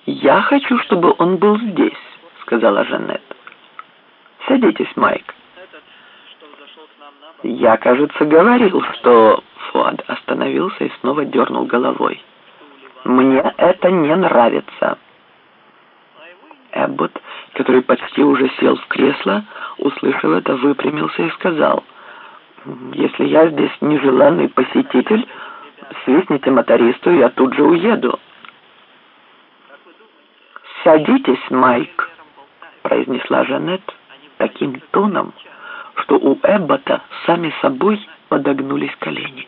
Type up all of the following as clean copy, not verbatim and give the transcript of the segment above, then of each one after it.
«Я хочу, чтобы он был здесь», — сказала Жанет. «Садитесь, Майк». «Я, кажется, говорил, что...» Фуад остановился и снова дернул головой. «Мне это не нравится». Эббот, который почти уже сел в кресло, услышав это, выпрямился и сказал: «Если я здесь нежеланный посетитель, свистните мотористу, и я тут же уеду». «Садитесь, Майк», — произнесла Жанет таким тоном, что у Эббота сами собой подогнулись колени.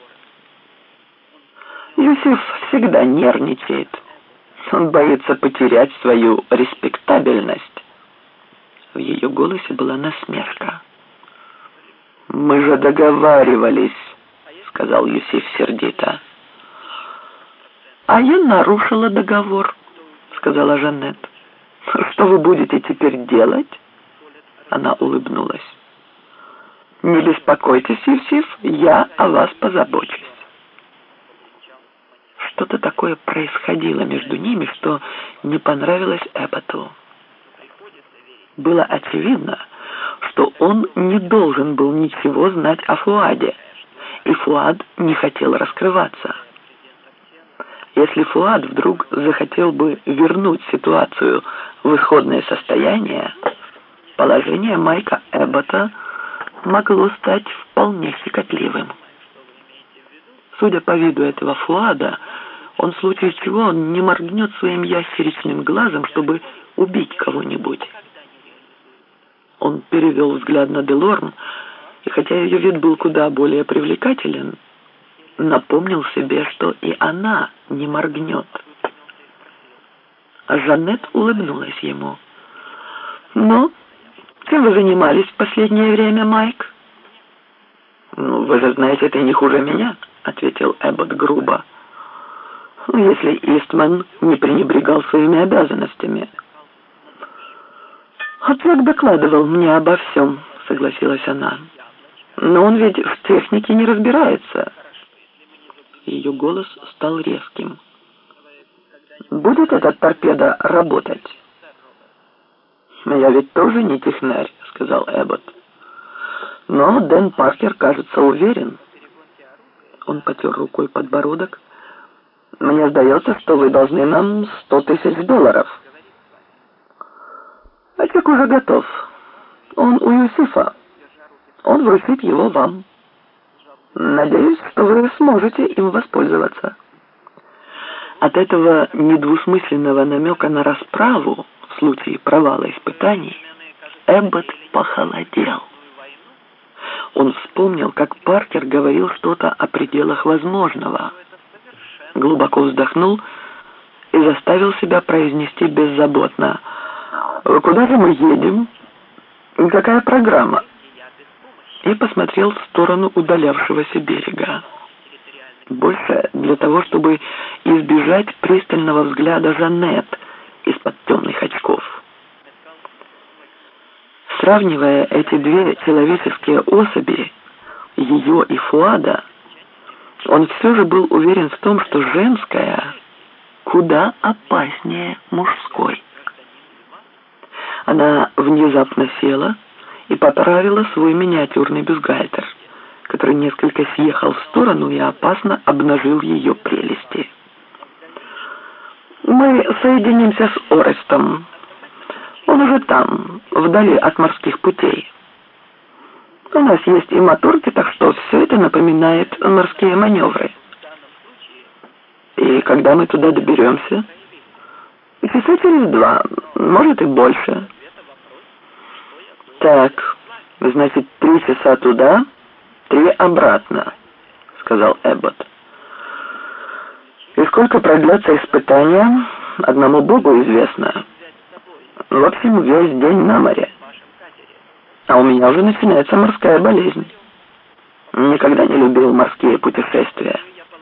Юсиф всегда нервничает. Он боится потерять свою респектабельность. В ее голосе была насмешка. «Мы же договаривались», — сказал Юсиф сердито. «А я нарушила договор», — сказала Жанет. «Что вы будете теперь делать?» Она улыбнулась. «Не беспокойтесь, Юсиф, я о вас позабочусь». Что-то такое происходило между ними, что не понравилось Эбботу. Было очевидно, что он не должен был ничего знать о Фуаде, и Фуад не хотел раскрываться. Если Фуад вдруг захотел бы вернуть ситуацию в исходное состояние, положение Майка Эббота могло стать вполне щекотливым. Судя по виду этого Фуада, он в случае чего не моргнет своим ящеричным глазом, чтобы убить кого-нибудь. Он перевел взгляд на Делорм, и хотя ее вид был куда более привлекателен, напомнил себе, что и она не моргнет. А Жанет улыбнулась ему. «Ну, чем вы занимались в последнее время, Майк?» «Ну, вы же знаете, это не хуже меня», — ответил Эббот грубо. «Если Истман не пренебрегал своими обязанностями». «Ответ докладывал мне обо всем», — согласилась она. «Но он ведь в технике не разбирается». Ее голос стал резким. «Будет этот торпеда работать?» «Я ведь тоже не технарь», — сказал Эббот. «Но Дэн Паркер, кажется, уверен». Он потер рукой подбородок. «Мне сдается, что вы должны нам $100 000. А чек уже готов. Он у Юсифа. Он вручит его вам. Надеюсь, что вы сможете им воспользоваться». От этого недвусмысленного намека на расправу в случае провала испытаний Эббот похолодел. Он вспомнил, как Паркер говорил что-то о пределах возможного. Глубоко вздохнул и заставил себя произнести беззаботно: «Куда же мы едем? Какая программа?» И посмотрел в сторону удалявшегося берега. Больше для того, чтобы избежать пристального взгляда Жанет из-под темных очков. Сравнивая эти две человеческие особи, ее и Фуада, он все же был уверен в том, что женская куда опаснее мужской. Она внезапно села и поправила свой миниатюрный бюстгальтер, который несколько съехал в сторону и опасно обнажил ее прелести. «Мы соединимся с Орестом. Он уже там, вдали от морских путей. У нас есть и моторки, так что все это напоминает морские маневры. И когда мы туда доберемся? Часа через 2, может и больше». «Так, значит, 3 часа туда, 3 обратно», — сказал Эббот. «И сколько продлятся испытания, одному Богу известно. В общем, весь день на море. А у меня уже начинается морская болезнь. Никогда не любил морские путешествия».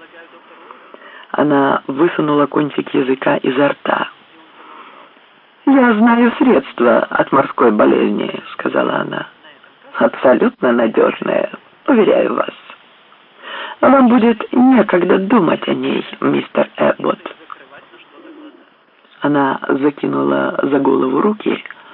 Она высунула кончик языка изо рта. «Я знаю средства от морской болезни», — сказала она. «Абсолютно надежные, уверяю вас. Вам будет некогда думать о ней, мистер Эббот». Она закинула за голову руки